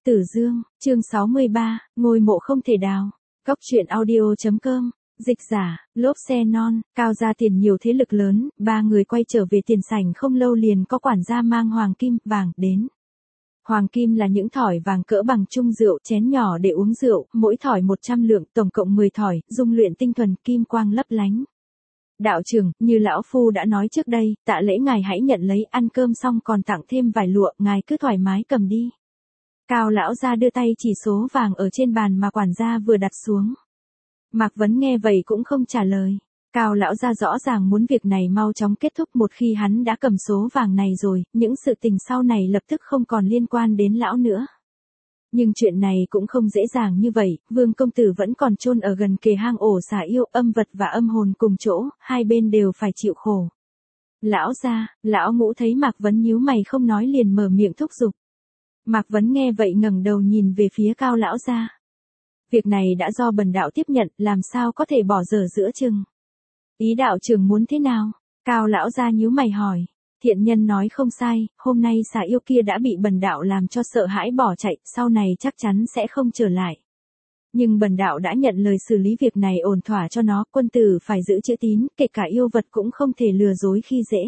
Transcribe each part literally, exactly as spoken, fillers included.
Tử Dương, chương sáu mươi ba, ngôi mộ không thể đào. Góc truyện audio.com, dịch giả, lốp xe non, Cao gia tiền nhiều thế lực lớn, ba người quay trở về tiền sảnh không lâu liền có quản gia mang hoàng kim, vàng, đến. Hoàng kim là những thỏi vàng cỡ bằng chung rượu, chén nhỏ để uống rượu, mỗi thỏi một trăm lượng, tổng cộng mười thỏi, dung luyện tinh thuần, kim quang lấp lánh. Đạo trưởng, như lão phu đã nói trước đây, tạ lễ ngài hãy nhận lấy, ăn cơm xong còn tặng thêm vài lụa, ngài cứ thoải mái cầm đi. Cao lão gia đưa tay chỉ số vàng ở trên bàn mà quản gia vừa đặt xuống. Mạc Vấn nghe vậy cũng không trả lời. Cao lão gia rõ ràng muốn việc này mau chóng kết thúc, một khi hắn đã cầm số vàng này rồi, những sự tình sau này lập tức không còn liên quan đến lão nữa. Nhưng chuyện này cũng không dễ dàng như vậy, Vương công tử vẫn còn chôn ở gần kề hang ổ xà yêu, âm vật và âm hồn cùng chỗ, hai bên đều phải chịu khổ. Lão gia, lão ngũ thấy Mạc Vấn nhíu mày không nói liền mở miệng thúc giục. Mạc Vấn nghe vậy ngẩng đầu nhìn về phía Cao lão gia. Việc này đã do bần đạo tiếp nhận, làm sao có thể bỏ dở giữa chừng. Ý đạo trưởng muốn thế nào? Cao lão gia nhíu mày hỏi. Thiện nhân nói không sai, hôm nay xà yêu kia đã bị bần đạo làm cho sợ hãi bỏ chạy, sau này chắc chắn sẽ không trở lại. Nhưng bần đạo đã nhận lời xử lý việc này ổn thỏa cho nó, quân tử phải giữ chữ tín, kể cả yêu vật cũng không thể lừa dối khi dễ.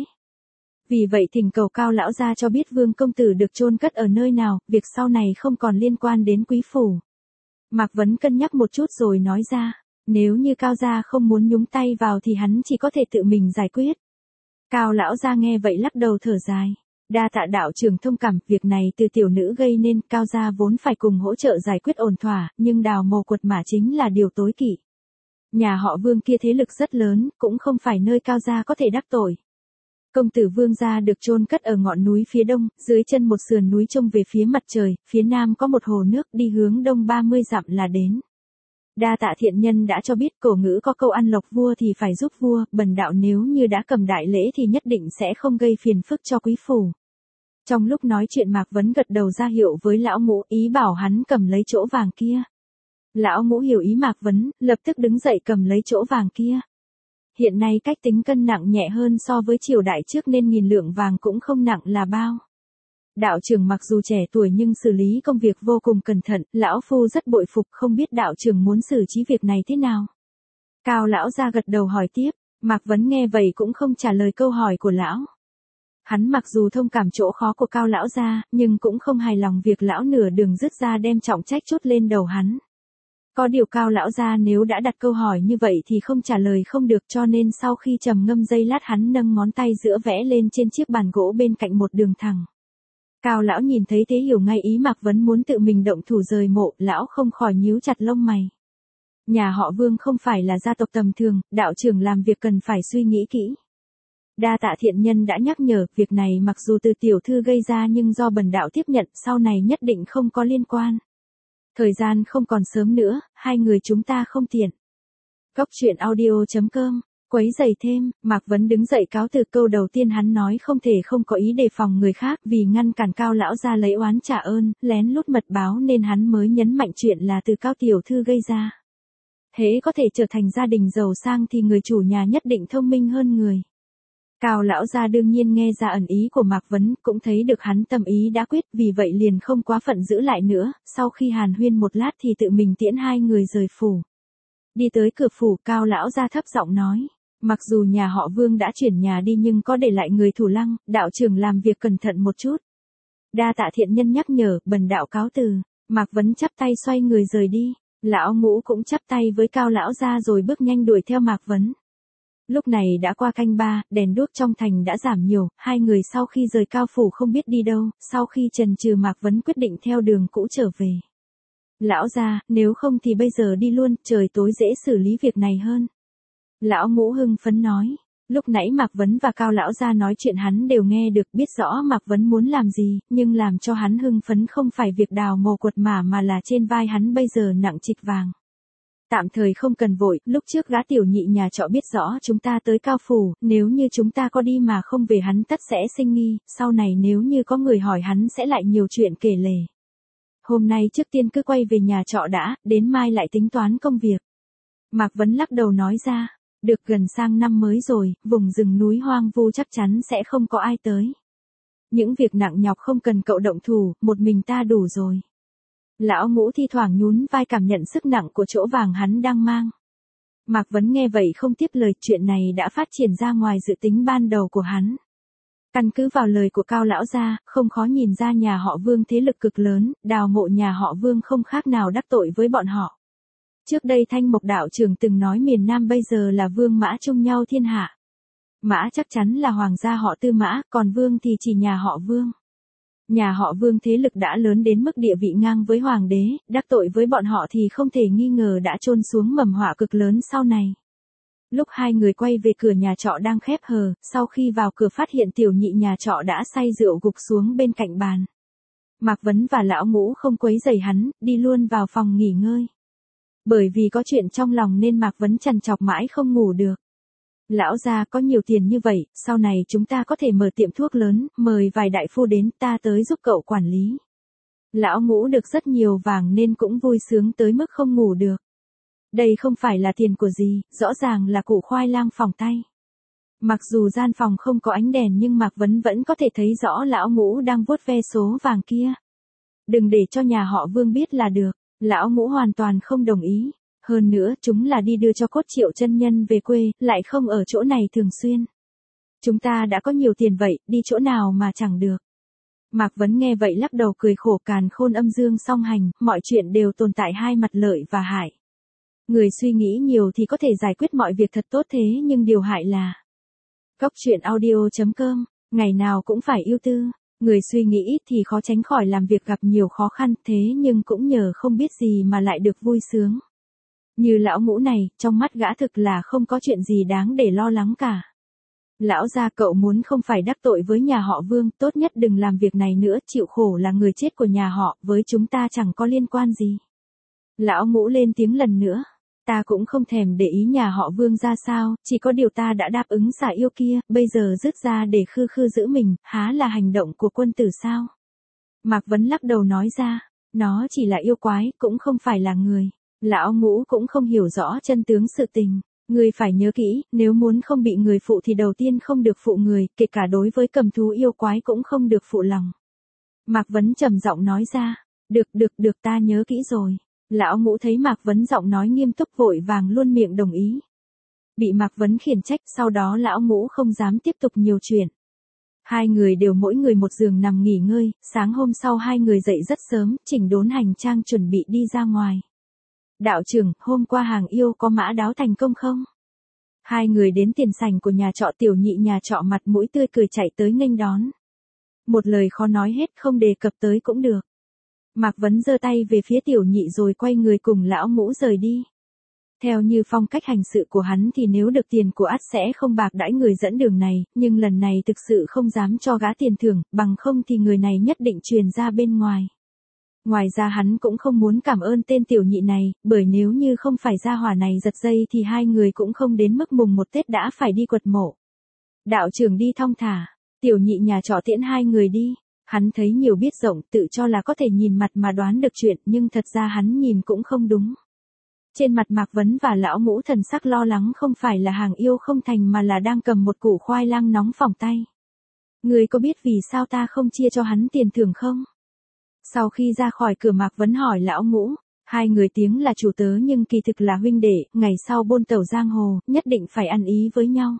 Vì vậy thỉnh cầu Cao lão gia cho biết Vương công tử được chôn cất ở nơi nào, việc sau này không còn liên quan đến quý phủ. Mạc Vấn cân nhắc một chút rồi nói ra, nếu như Cao gia không muốn nhúng tay vào thì hắn chỉ có thể tự mình giải quyết. Cao lão gia nghe vậy lắc đầu thở dài. Đa tạ đạo trưởng thông cảm, việc này từ tiểu nữ gây nên, Cao gia vốn phải cùng hỗ trợ giải quyết ổn thỏa, nhưng đào mồ quật mả chính là điều tối kỵ. Nhà họ Vương kia thế lực rất lớn, cũng không phải nơi Cao gia có thể đắc tội. Công tử Vương gia được chôn cất ở ngọn núi phía đông, dưới chân một sườn núi trông về phía mặt trời, phía nam có một hồ nước, đi hướng đông ba mươi dặm là đến. Đa tạ thiện nhân đã cho biết, cổ ngữ có câu ăn lộc vua thì phải giúp vua, bần đạo nếu như đã cầm đại lễ thì nhất định sẽ không gây phiền phức cho quý phủ. Trong lúc nói chuyện Mạc Vấn gật đầu ra hiệu với lão ngũ, ý bảo hắn cầm lấy chỗ vàng kia. Lão ngũ hiểu ý Mạc Vấn, lập tức đứng dậy cầm lấy chỗ vàng kia. Hiện nay cách tính cân nặng nhẹ hơn so với triều đại trước nên nghìn lượng vàng cũng không nặng là bao. Đạo trưởng mặc dù trẻ tuổi nhưng xử lý công việc vô cùng cẩn thận, lão phu rất bội phục, không biết đạo trưởng muốn xử trí việc này thế nào. Cao lão gia gật đầu hỏi tiếp, Mạc Vấn nghe vậy cũng không trả lời câu hỏi của lão. Hắn mặc dù thông cảm chỗ khó của Cao lão gia, nhưng cũng không hài lòng việc lão nửa đường dứt ra đem trọng trách trút lên đầu hắn. Có điều Cao lão gia nếu đã đặt câu hỏi như vậy thì không trả lời không được, cho nên sau khi trầm ngâm giây lát hắn nâng ngón tay giữa vẽ lên trên chiếc bàn gỗ bên cạnh một đường thẳng. Cao lão nhìn thấy thế hiểu ngay ý Mạc Vấn muốn tự mình động thủ rời mộ, lão không khỏi nhíu chặt lông mày. Nhà họ Vương không phải là gia tộc tầm thường, đạo trưởng làm việc cần phải suy nghĩ kỹ. Đa tạ thiện nhân đã nhắc nhở, việc này mặc dù từ tiểu thư gây ra nhưng do bần đạo tiếp nhận, sau này nhất định không có liên quan. Thời gian không còn sớm nữa, hai người chúng ta không tiện. Góc truyện audio.com, quấy giày thêm, Mạc Vấn đứng dậy cáo từ, câu đầu tiên hắn nói không thể không có ý đề phòng người khác, vì ngăn cản Cao lão gia lấy oán trả ơn, lén lút mật báo nên hắn mới nhấn mạnh chuyện là từ Cao tiểu thư gây ra. Hễ có thể trở thành gia đình giàu sang thì người chủ nhà nhất định thông minh hơn người. Cao lão gia đương nhiên nghe ra ẩn ý của Mạc Vấn, cũng thấy được hắn tâm ý đã quyết, vì vậy liền không quá phận giữ lại nữa, sau khi hàn huyên một lát thì tự mình tiễn hai người rời phủ. Đi tới cửa phủ, Cao lão gia thấp giọng nói, mặc dù nhà họ Vương đã chuyển nhà đi nhưng có để lại người thủ lăng, đạo trưởng làm việc cẩn thận một chút. Đa tạ thiện nhân nhắc nhở, bần đạo cáo từ. Mạc Vấn chắp tay xoay người rời đi, lão ngũ cũng chắp tay với Cao lão gia rồi bước nhanh đuổi theo Mạc Vấn. Lúc này đã qua canh ba, đèn đuốc trong thành đã giảm nhiều, hai người sau khi rời Cao phủ không biết đi đâu, sau khi chần chừ Mạc Vấn quyết định theo đường cũ trở về. Lão gia, nếu không thì bây giờ đi luôn, trời tối dễ xử lý việc này hơn. Lão ngũ hưng phấn nói, lúc nãy Mạc Vấn và Cao lão gia nói chuyện hắn đều nghe được, biết rõ Mạc Vấn muốn làm gì, nhưng làm cho hắn hưng phấn không phải việc đào mồ quật mả mà là trên vai hắn bây giờ nặng trịch vàng. Tạm thời không cần vội, lúc trước gã tiểu nhị nhà trọ biết rõ chúng ta tới Cao phủ, nếu như chúng ta có đi mà không về hắn tất sẽ sinh nghi, sau này nếu như có người hỏi hắn sẽ lại nhiều chuyện kể lể. Hôm nay trước tiên cứ quay về nhà trọ đã, đến mai lại tính toán công việc. Mạc Vấn lắc đầu nói ra, được gần sang năm mới rồi, vùng rừng núi hoang vu chắc chắn sẽ không có ai tới. Những việc nặng nhọc không cần cậu động thủ, một mình ta đủ rồi. Lão Ngũ thi thoảng nhún vai cảm nhận sức nặng của chỗ vàng hắn đang mang. Mạc Vấn nghe vậy không tiếp lời, chuyện này đã phát triển ra ngoài dự tính ban đầu của hắn. Căn cứ vào lời của Cao lão gia, không khó nhìn ra nhà họ Vương thế lực cực lớn, đào mộ nhà họ Vương không khác nào đắc tội với bọn họ. Trước đây Thanh Mộc đạo trưởng từng nói miền Nam bây giờ là Vương Mã chung nhau thiên hạ. Mã chắc chắn là hoàng gia họ Tư Mã, còn Vương thì chỉ nhà họ Vương. Nhà họ Vương thế lực đã lớn đến mức địa vị ngang với hoàng đế, đắc tội với bọn họ thì không thể nghi ngờ đã chôn xuống mầm họa cực lớn sau này. Lúc hai người quay về cửa nhà trọ đang khép hờ, sau khi vào cửa phát hiện tiểu nhị nhà trọ đã say rượu gục xuống bên cạnh bàn. Mạc Vấn và Lão Ngũ không quấy rầy hắn, đi luôn vào phòng nghỉ ngơi. Bởi vì có chuyện trong lòng nên Mạc Vấn trằn trọc mãi không ngủ được. Lão gia có nhiều tiền như vậy, sau này chúng ta có thể mở tiệm thuốc lớn, mời vài đại phu đến ta tới giúp cậu quản lý. Lão Ngũ được rất nhiều vàng nên cũng vui sướng tới mức không ngủ được. Đây không phải là tiền của gì, rõ ràng là củ khoai lang phòng tay. Mặc dù gian phòng không có ánh đèn nhưng Mạc Vấn vẫn có thể thấy rõ Lão Ngũ đang vuốt ve số vàng kia. Đừng để cho nhà họ Vương biết là được. Lão Ngũ hoàn toàn không đồng ý. Hơn nữa, chúng là đi đưa cho Cốt Triệu chân nhân về quê, lại không ở chỗ này thường xuyên. Chúng ta đã có nhiều tiền vậy, đi chỗ nào mà chẳng được. Mạc Vấn nghe vậy lắc đầu cười khổ, càn khôn âm dương song hành, mọi chuyện đều tồn tại hai mặt lợi và hại. Người suy nghĩ nhiều thì có thể giải quyết mọi việc thật tốt, thế nhưng điều hại là... Cốc truyện audio chấm com, ngày nào cũng phải ưu tư. Người suy nghĩ ít thì khó tránh khỏi làm việc gặp nhiều khó khăn, thế nhưng cũng nhờ không biết gì mà lại được vui sướng. Như Lão Ngũ này, trong mắt gã thực là không có chuyện gì đáng để lo lắng cả. Lão gia, cậu muốn không phải đắc tội với nhà họ Vương, tốt nhất đừng làm việc này nữa, chịu khổ là người chết của nhà họ, với chúng ta chẳng có liên quan gì. Lão Ngũ lên tiếng lần nữa. Ta cũng không thèm để ý nhà họ Vương ra sao, chỉ có điều ta đã đáp ứng xả yêu kia, bây giờ dứt ra để khư khư giữ mình, há là hành động của quân tử sao? Mạc Vấn lắc đầu nói ra, nó chỉ là yêu quái, cũng không phải là người. Lão Ngũ cũng không hiểu rõ chân tướng sự tình. Người phải nhớ kỹ, nếu muốn không bị người phụ thì đầu tiên không được phụ người, kể cả đối với cầm thú yêu quái cũng không được phụ lòng. Mạc Vấn trầm giọng nói ra, được được được, ta nhớ kỹ rồi. Lão Ngũ thấy Mạc Vấn giọng nói nghiêm túc vội vàng luôn miệng đồng ý. Bị Mạc Vấn khiển trách, sau đó Lão Ngũ không dám tiếp tục nhiều chuyện. Hai người đều mỗi người một giường nằm nghỉ ngơi, sáng hôm sau hai người dậy rất sớm, chỉnh đốn hành trang chuẩn bị đi ra ngoài. Đạo trưởng, hôm qua hàng yêu có mã đáo thành công không? Hai người đến tiền sảnh của nhà trọ, tiểu nhị nhà trọ mặt mũi tươi cười chạy tới nghênh đón. Một lời khó nói hết, không đề cập tới cũng được. Mạc Vấn giơ tay về phía tiểu nhị rồi quay người cùng Lão Ngũ rời đi. Theo như phong cách hành sự của hắn thì nếu được tiền của ắt sẽ không bạc đãi người dẫn đường này, nhưng lần này thực sự không dám cho gã tiền thưởng, bằng không thì người này nhất định truyền ra bên ngoài. Ngoài ra hắn cũng không muốn cảm ơn tên tiểu nhị này, bởi nếu như không phải gia hỏa này giật dây thì hai người cũng không đến mức mùng một Tết đã phải đi quật mộ. Đạo trưởng đi thong thả, tiểu nhị nhà trọ tiễn hai người đi. Hắn thấy nhiều biết rộng, tự cho là có thể nhìn mặt mà đoán được chuyện, nhưng thật ra hắn nhìn cũng không đúng. Trên mặt Mạc Vấn và Lão Ngũ thần sắc lo lắng, không phải là hàng yêu không thành mà là đang cầm một củ khoai lang nóng phỏng tay. Người có biết vì sao ta không chia cho hắn tiền thưởng không? Sau khi ra khỏi cửa, Mạc Vấn hỏi Lão Ngũ, hai người tiếng là chủ tớ nhưng kỳ thực là huynh đệ, ngày sau bôn tẩu giang hồ, nhất định phải ăn ý với nhau.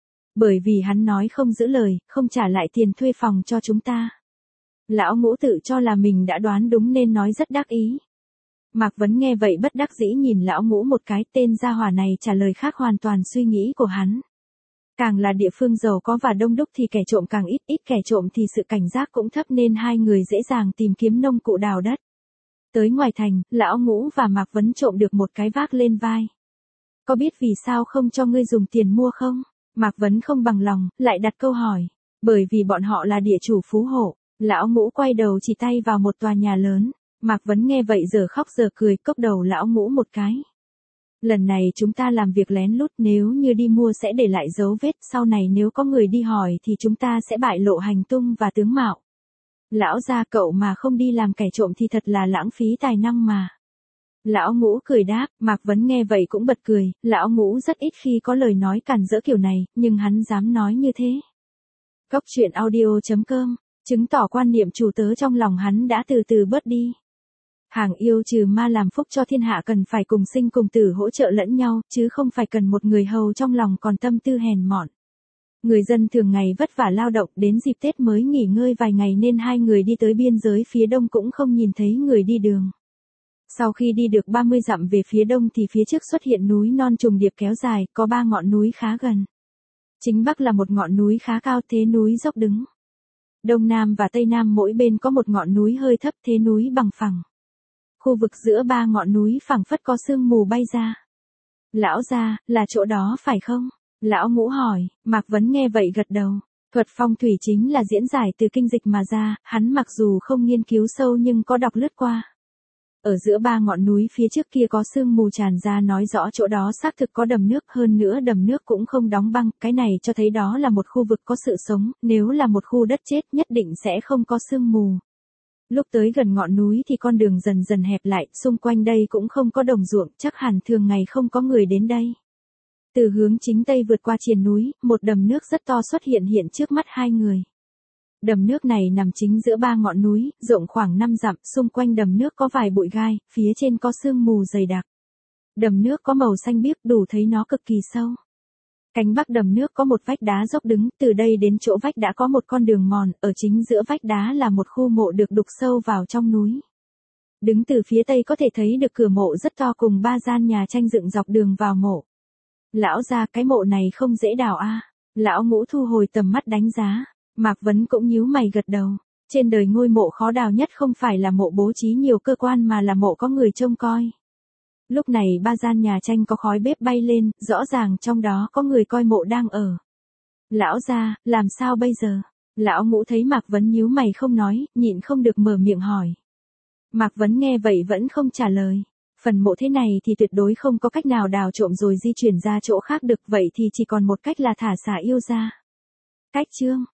Bởi vì hắn nói không giữ lời, không trả lại tiền thuê phòng cho chúng ta. Lão Ngũ tự cho là mình đã đoán đúng nên nói rất đắc ý. Mạc Vấn nghe vậy bất đắc dĩ nhìn Lão Ngũ một cái, tên gia hỏa này trả lời khác hoàn toàn suy nghĩ của hắn. Càng là địa phương giàu có và đông đúc thì kẻ trộm càng ít, ít kẻ trộm thì sự cảnh giác cũng thấp nên hai người dễ dàng tìm kiếm nông cụ đào đất. Tới ngoài thành, Lão Ngũ và Mạc Vấn trộm được một cái vác lên vai. Có biết vì sao không cho ngươi dùng tiền mua không? Mạc Vấn không bằng lòng, lại đặt câu hỏi. Bởi vì bọn họ là địa chủ phú hộ. Lão Ngũ quay đầu chỉ tay vào một tòa nhà lớn. Mạc Vấn nghe vậy giờ khóc giờ cười, cốc đầu Lão Ngũ một cái. Lần này chúng ta làm việc lén lút, nếu như đi mua sẽ để lại dấu vết, sau này nếu có người đi hỏi thì chúng ta sẽ bại lộ hành tung và tướng mạo. Lão gia, cậu mà không đi làm kẻ trộm thì thật là lãng phí tài năng mà. Lão Ngũ cười đáp. Mạc Vấn nghe vậy cũng bật cười, Lão Ngũ rất ít khi có lời nói cản rỡ kiểu này, nhưng hắn dám nói như thế. Cốc truyện audio chấm com, chứng tỏ quan niệm chủ tớ trong lòng hắn đã từ từ bớt đi. Hàng yêu trừ ma làm phúc cho thiên hạ cần phải cùng sinh cùng tử hỗ trợ lẫn nhau, chứ không phải cần một người hầu trong lòng còn tâm tư hèn mọn. Người dân thường ngày vất vả lao động, đến dịp Tết mới nghỉ ngơi vài ngày nên hai người đi tới biên giới phía đông cũng không nhìn thấy người đi đường. Sau khi đi được ba mươi dặm về phía đông thì phía trước xuất hiện núi non trùng điệp kéo dài, có ba ngọn núi khá gần. Chính bắc là một ngọn núi khá cao, thế núi dốc đứng. Đông nam và tây nam mỗi bên có một ngọn núi hơi thấp, thế núi bằng phẳng. Khu vực giữa ba ngọn núi phảng phất có sương mù bay ra. Lão gia, là chỗ đó phải không? Lão Ngũ hỏi. Mạc Vấn nghe vậy gật đầu. Thuật phong thủy chính là diễn giải từ kinh dịch mà ra, hắn mặc dù không nghiên cứu sâu nhưng có đọc lướt qua. Ở giữa ba ngọn núi phía trước kia có sương mù tràn ra nói rõ chỗ đó xác thực có đầm nước, hơn nữa đầm nước cũng không đóng băng, cái này cho thấy đó là một khu vực có sự sống, nếu là một khu đất chết nhất định sẽ không có sương mù. Lúc tới gần ngọn núi thì con đường dần dần hẹp lại, xung quanh đây cũng không có đồng ruộng, chắc hẳn thường ngày không có người đến đây. Từ hướng chính tây vượt qua triền núi, một đầm nước rất to xuất hiện hiện trước mắt hai người. Đầm nước này nằm chính giữa ba ngọn núi, rộng khoảng năm dặm, xung quanh đầm nước có vài bụi gai, phía trên có sương mù dày đặc. Đầm nước có màu xanh biếc, đủ thấy nó cực kỳ sâu. Cánh bắc đầm nước có một vách đá dốc đứng, từ đây đến chỗ vách đã có một con đường mòn, ở chính giữa vách đá là một khu mộ được đục sâu vào trong núi. Đứng từ phía tây có thể thấy được cửa mộ rất to cùng ba gian nhà tranh dựng dọc đường vào mộ. Lão gia, cái mộ này không dễ đào a. Lão Ngũ thu hồi tầm mắt đánh giá. Mạc Vấn cũng nhíu mày gật đầu. Trên đời ngôi mộ khó đào nhất không phải là mộ bố trí nhiều cơ quan mà là mộ có người trông coi. Lúc này ba gian nhà tranh có khói bếp bay lên, rõ ràng trong đó có người coi mộ đang ở. Lão gia, làm sao bây giờ? Lão Ngũ thấy Mạc Vấn nhíu mày không nói, nhịn không được mở miệng hỏi. Mạc Vấn nghe vậy vẫn không trả lời. Phần mộ thế này thì tuyệt đối không có cách nào đào trộm rồi di chuyển ra chỗ khác được, vậy thì chỉ còn một cách là thả xả yêu ra. Cách chương